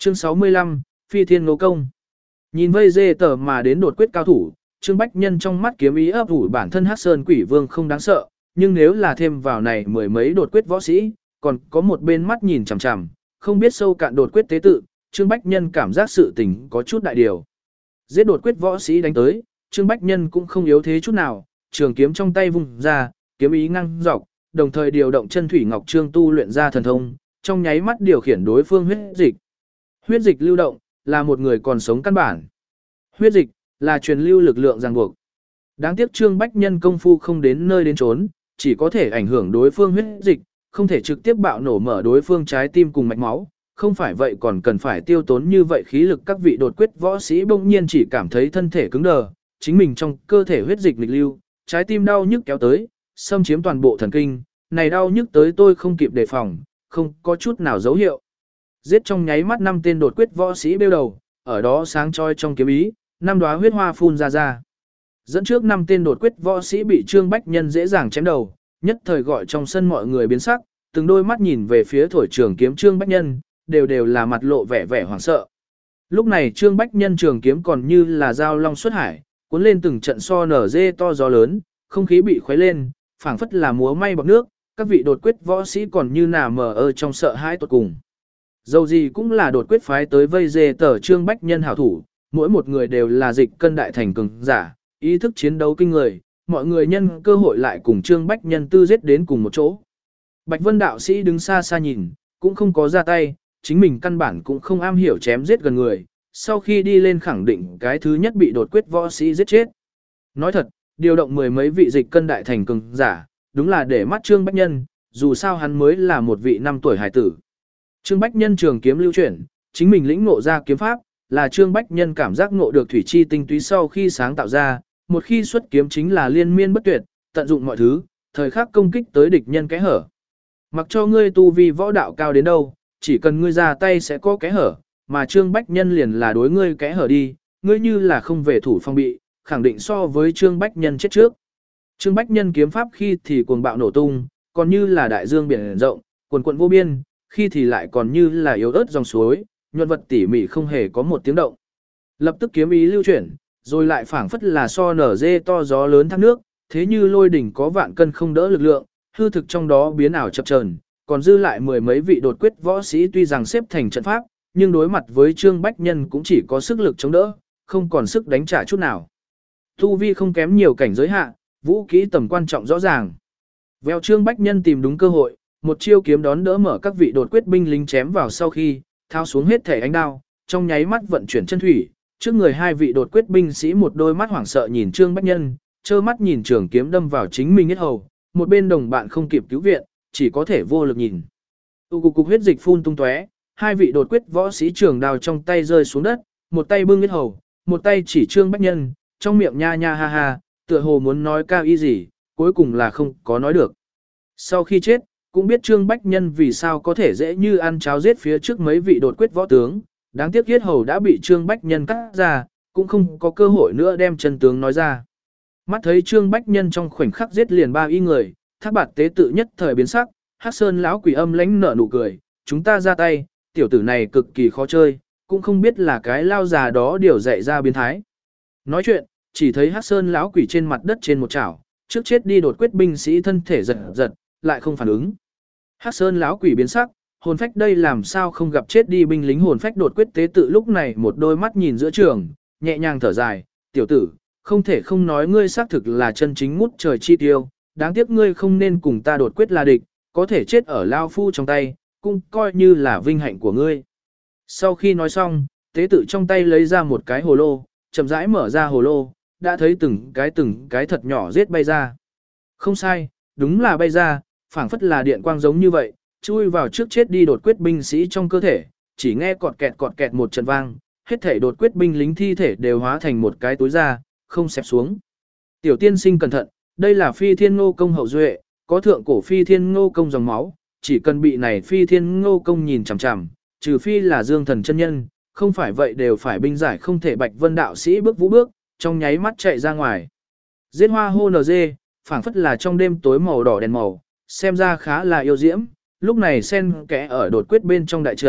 Chương 65, Phi Thiên Ngô Công. Nhìn vây dê tờ mà đến đột quyết cao thủ, Trương Bách Nhân trong mắt kiếm ý ấp ủ bản thân Hắc Sơn Quỷ Vương không đáng sợ, nhưng nếu là thêm vào này mười mấy đột quyết võ sĩ, còn có một bên mắt nhìn chằm chằm, không biết sâu cạn đột quyết tế tự, Trương Bách Nhân cảm giác sự tình có chút đại điều. Giết đột quyết võ sĩ đánh tới, Trương Bách Nhân cũng không yếu thế chút nào, trường kiếm trong tay vung ra, kiếm ý ngang dọc, đồng thời điều động chân thủy ngọc trương tu luyện ra thần thông, trong nháy mắt điều khiển đối phương huyết dịch. Huyết dịch lưu động là một người còn sống căn bản. Huyết dịch là truyền lưu lực lượng ràng buộc. Đáng tiếc Trương Bách Nhân công phu không đến nơi đến chốn, chỉ có thể ảnh hưởng đối phương huyết dịch, không thể trực tiếp bạo nổ mở đối phương trái tim cùng mạch máu. Không phải vậy còn cần phải tiêu tốn như vậy khí lực. Các vị đột quyết võ sĩ bỗng nhiên chỉ cảm thấy thân thể cứng đờ, chính mình trong cơ thể huyết dịch nghịch lưu, trái tim đau nhức kéo tới, xâm chiếm toàn bộ thần kinh, này đau nhức tới tôi không kịp đề phòng, không có chút nào dấu hiệu. Giết trong nháy mắt 5 tên đột quyết võ sĩ bêu đầu, ở đó sáng chói trong kiếm ý, 5 đóa huyết hoa phun ra. Dẫn trước 5 tên đột quyết võ sĩ bị Trương Bách Nhân dễ dàng chém đầu, nhất thời gọi trong sân mọi người biến sắc, từng đôi mắt nhìn về phía thổi trường kiếm Trương Bách Nhân, đều là mặt lộ vẻ hoảng sợ. Lúc này Trương Bách Nhân trường kiếm còn như là dao long xuất hải, cuốn lên từng trận so nở dê to gió lớn, không khí bị khuấy lên, phảng phất là múa may bọt nước, các vị đột quyết võ sĩ còn như nà mờ ơ trong sợ hãi tột cùng. Dầu gì cũng là đột quyết phái tới vây dê tờ Trương Bách Nhân hảo thủ, mỗi một người đều là dịch cân đại thành cường giả, ý thức chiến đấu kinh người, mọi người nhân cơ hội lại cùng Trương Bách Nhân tư giết đến cùng một chỗ. Bạch Vân đạo sĩ đứng xa xa nhìn, cũng không có ra tay, chính mình căn bản cũng không am hiểu chém giết gần người, sau khi đi lên khẳng định cái thứ nhất bị đột quyết võ sĩ giết chết. Nói thật, điều động mười mấy vị dịch cân đại thành cường giả, đúng là để mắt Trương Bách Nhân, dù sao hắn mới là một vị 5 tuổi hải tử. Trương Bách Nhân trường kiếm lưu chuyển, chính mình lĩnh ngộ ra kiếm pháp, là Trương Bách Nhân cảm giác ngộ được thủy chi tinh túy sau khi sáng tạo ra, một khi xuất kiếm chính là liên miên bất tuyệt, tận dụng mọi thứ, thời khắc công kích tới địch nhân kẽ hở. Mặc cho ngươi tu vi võ đạo cao đến đâu, chỉ cần ngươi ra tay sẽ có kẽ hở, mà Trương Bách Nhân liền là đối ngươi kẽ hở đi, ngươi như là không về thủ phong bị, khẳng định so với Trương Bách Nhân chết trước. Trương Bách Nhân kiếm pháp khi thì cuồng bạo nổ tung, còn như là đại dương biển rộng, cuồn cuộn vô biên, khi thì lại còn như là yếu ớt dòng suối, nhuận vật tỉ mỉ không hề có một tiếng động. Lập tức kiếm ý lưu chuyển, rồi lại phảng phất là so nở dê to gió lớn thác nước, thế như lôi đỉnh có vạn cân không đỡ lực lượng, hư thực trong đó biến ảo chập chờn, còn dư lại mười mấy vị đột quyết võ sĩ tuy rằng xếp thành trận pháp, nhưng đối mặt với Trương Bách Nhân cũng chỉ có sức lực chống đỡ, không còn sức đánh trả chút nào. Tu vi không kém nhiều cảnh giới hạ, vũ kỹ tầm quan trọng rõ ràng. Vèo Trương Bách Nhân tìm đúng cơ hội, một chiêu kiếm đón đỡ mở các vị đột quyết binh lính chém vào sau khi, thao xuống hết thể ánh đao, trong nháy mắt vận chuyển chân thủy, trước người hai vị đột quyết binh sĩ một đôi mắt hoảng sợ nhìn Trương Bách Nhân, trơ mắt nhìn trường kiếm đâm vào chính mình hết hầu, một bên đồng bạn không kịp cứu viện, chỉ có thể vô lực nhìn. Cục huyết dịch phun tung tóe, hai vị đột quyết võ sĩ trường đao trong tay rơi xuống đất, một tay bưng hết hầu, một tay chỉ Trương Bách Nhân, trong miệng nha nha ha ha, tựa hồ muốn nói cao y gì, cuối cùng là không có nói được. Sau khi chết, cũng biết Trương Bách Nhân vì sao có thể dễ như ăn cháo giết phía trước mấy vị đột quyết võ tướng, đáng tiếc yết hầu đã bị Trương Bách Nhân cắt ra, cũng không có cơ hội nữa đem chân tướng nói ra. Mắt thấy Trương Bách Nhân trong khoảnh khắc giết liền 3 y người, Thác Bạt tế tự nhất thời biến sắc, Hắc Sơn lão quỷ âm lãnh nở nụ cười, chúng ta ra tay, tiểu tử này cực kỳ khó chơi, cũng không biết là cái lao già đó điều dạy ra biến thái. Nói chuyện, chỉ thấy Hắc Sơn lão quỷ trên mặt đất trên một chảo, trước chết đi đột quyết binh sĩ thân thể giật giật, lại không phản ứng. Hắc Sơn lão quỷ biến sắc, hồn phách đây làm sao không gặp chết đi binh lính hồn phách đột quyết tế tự lúc này một đôi mắt nhìn giữa trường, nhẹ nhàng thở dài, tiểu tử, không thể không nói ngươi xác thực là chân chính ngút trời chi tiêu, đáng tiếc ngươi không nên cùng ta đột quyết là địch, có thể chết ở lao phu trong tay, cũng coi như là vinh hạnh của ngươi. Sau khi nói xong, tế tự trong tay lấy ra một cái hồ lô, chậm rãi mở ra hồ lô, đã thấy từng cái thật nhỏ giết bay ra. Không sai, đúng là bay ra, phảng phất là điện quang giống như vậy, chui vào trước chết đi đột quyết binh sĩ trong cơ thể, chỉ nghe cọt kẹt một trận vang, hết thể đột quyết binh lính thi thể đều hóa thành một cái túi ra, không xẹp xuống. Tiểu tiên sinh cẩn thận, đây là Phi Thiên Ngô Công hậu duệ, có thượng cổ Phi Thiên Ngô Công dòng máu, chỉ cần bị này Phi Thiên Ngô Công nhìn chằm chằm, trừ phi là Dương Thần chân nhân, không phải vậy đều phải binh giải không thể. Bạch Vân đạo sĩ bước vũ bước, trong nháy mắt chạy ra ngoài. Giết hoa hô nờ dê, phảng phất là trong đêm tối màu đỏ đèn màu, xem ra khá là yêu diễm, lúc này xen kẽ ở đột quyết bên trong đại trận,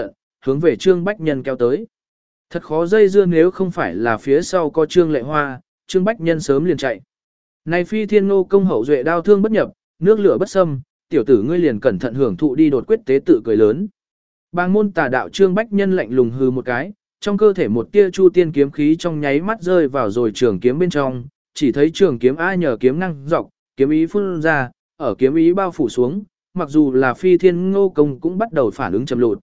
hướng về Trương Bách Nhân kéo tới. Thật khó dây dưa nếu không phải là phía sau có Trương Lệ Hoa, Trương Bách Nhân sớm liền chạy. Này phi thiên ngô công hậu duệ đao thương bất nhập, nước lửa bất xâm, tiểu tử ngươi liền cẩn thận hưởng thụ đi đột quyết tế tự cười lớn. Bàng môn tà đạo Trương Bách Nhân lạnh lùng hừ một cái, trong cơ thể một tia chu tiên kiếm khí trong nháy mắt rơi vào rồi trường kiếm bên trong, chỉ thấy trường kiếm A nhờ kiếm năng dọc, kiếm ý phun ra, ở kiếm ý bao phủ xuống, mặc dù là phi thiên ngô công cũng bắt đầu phản ứng chậm lụt.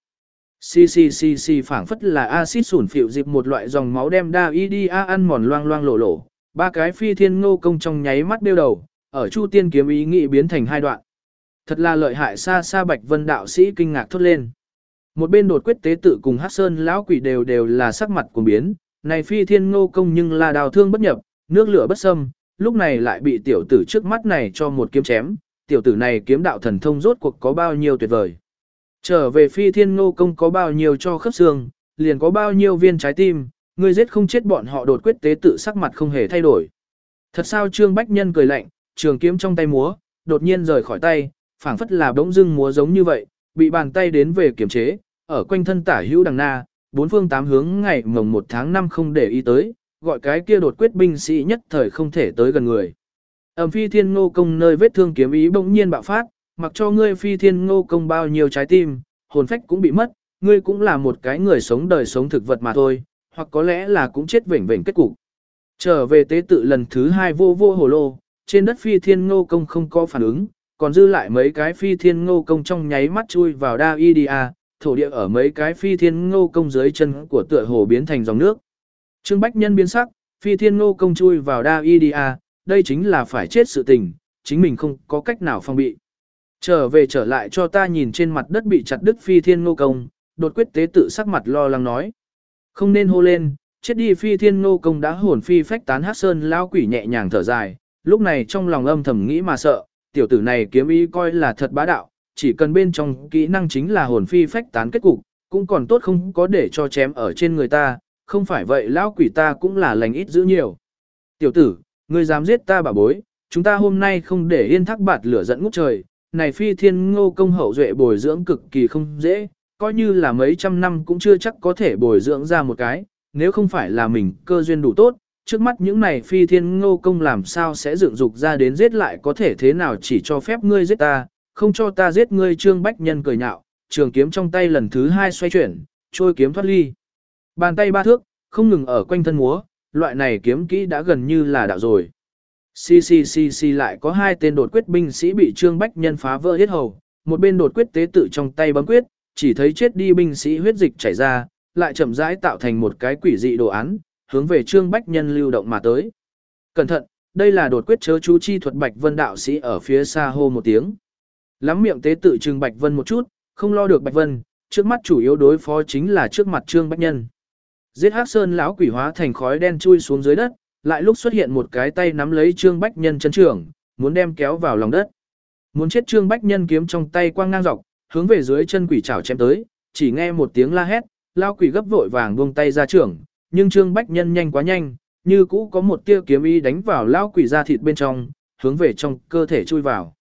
Xì phảng phất là axit sủn phịu dịp một loại dòng máu đem đa y đi a ăn mòn loang loang lổ lổ, ba cái phi thiên ngô công trong nháy mắt đeo đầu, ở chu tiên kiếm ý nghị biến thành hai đoạn. Thật là lợi hại, xa xa Bạch Vân đạo sĩ kinh ngạc thốt lên. Một bên đột quyết tế tự cùng Hắc Sơn lão quỷ đều là sắc mặt cuồng biến, này phi thiên ngô công nhưng là đào thương bất nhập, nước lửa bất xâm, lúc này lại bị tiểu tử trước mắt này cho một kiếm chém, tiểu tử này kiếm đạo thần thông rốt cuộc có bao nhiêu tuyệt vời. Trở về phi thiên ngô công có bao nhiêu cho khớp xương, liền có bao nhiêu viên trái tim, ngươi giết không chết bọn họ đột quyết tế tự sắc mặt không hề thay đổi. Thật sao Trương Bách Nhân cười lạnh, trường kiếm trong tay múa, đột nhiên rời khỏi tay, phảng phất là bỗng dưng múa giống như vậy, bị bàn tay đến về kiểm chế, ở quanh thân tả hữu đằng na, bốn phương tám hướng ngày mồng 1 tháng 5 không để ý tới, gọi cái kia đột quyết binh sĩ nhất thời không thể tới gần người. Phi thiên ngô công nơi vết thương kiếm ý bỗng nhiên bạo phát, mặc cho ngươi phi thiên ngô công bao nhiêu trái tim, hồn phách cũng bị mất, ngươi cũng là một cái người sống đời sống thực vật mà thôi, hoặc có lẽ là cũng chết vểnh vểnh kết cục. Trở về tế tự lần thứ 2 vô hồ lô, trên đất phi thiên ngô công không có phản ứng, còn dư lại mấy cái phi thiên ngô công trong nháy mắt chui vào đa y đi a, thổ địa ở mấy cái phi thiên ngô công dưới chân của tựa hồ biến thành dòng nước. Trương Bách Nhân biến sắc, phi thiên ngô công chui vào đa y đi a, đây chính là phải chết sự tình, chính mình không có cách nào phòng bị. Trở lại cho ta nhìn trên mặt đất bị chặt đứt phi thiên ngô công, đột quyết tế tự sắc mặt lo lắng nói. Không nên hô lên, chết đi phi thiên ngô công đã hồn phi phách tán. Hắc Sơn lão quỷ nhẹ nhàng thở dài, lúc này trong lòng âm thầm nghĩ mà sợ, tiểu tử này kiếm ý coi là thật bá đạo, chỉ cần bên trong kỹ năng chính là hồn phi phách tán kết cục, cũng còn tốt không có để cho chém ở trên người ta, không phải vậy lão quỷ ta cũng là lành ít giữ nhiều. Tiểu tử, ngươi dám giết ta bà bối, chúng ta hôm nay không để yên thác bạt lửa dẫn ngút trời, này phi thiên ngô công hậu duệ bồi dưỡng cực kỳ không dễ, coi như là mấy trăm năm cũng chưa chắc có thể bồi dưỡng ra một cái, nếu không phải là mình cơ duyên đủ tốt, trước mắt những này phi thiên ngô công làm sao sẽ dựng dục ra đến giết lại có thể thế nào chỉ cho phép ngươi giết ta, không cho ta giết ngươi. Trương Bách Nhân cười nhạo, trường kiếm trong tay lần thứ 2 xoay chuyển, trôi kiếm thoát ly. Bàn tay 3 thước, không ngừng ở quanh thân múa, loại này kiếm kỹ đã gần như là đạo rồi. Xì lại có 2 tên đột quyết binh sĩ bị Trương Bách Nhân phá vỡ hết hầu, một bên đột quyết tế tự trong tay bấm quyết, chỉ thấy chết đi binh sĩ huyết dịch chảy ra, lại chậm rãi tạo thành một cái quỷ dị đồ án, hướng về Trương Bách Nhân lưu động mà tới. Cẩn thận, đây là đột quyết chớ chú chi thuật. Bạch Vân đạo sĩ ở phía xa hô một tiếng. Lắm miệng tế tự trừng Bạch Vân một chút, không lo được Bạch Vân, trước mắt chủ yếu đối phó chính là trước mặt Trương Bách Nhân. Giết Hắc Sơn lão quỷ hóa thành khói đen chui xuống dưới đất, lại lúc xuất hiện một cái tay nắm lấy Trương Bách Nhân chân trưởng, muốn đem kéo vào lòng đất. Muốn chết Trương Bách Nhân kiếm trong tay quang ngang dọc, hướng về dưới chân quỷ chảo chém tới, chỉ nghe một tiếng la hét, lão quỷ gấp vội vàng buông tay ra trưởng, nhưng Trương Bách Nhân nhanh quá nhanh, như cũ có một tia kiếm ý đánh vào lão quỷ da thịt bên trong, hướng về trong cơ thể chui vào.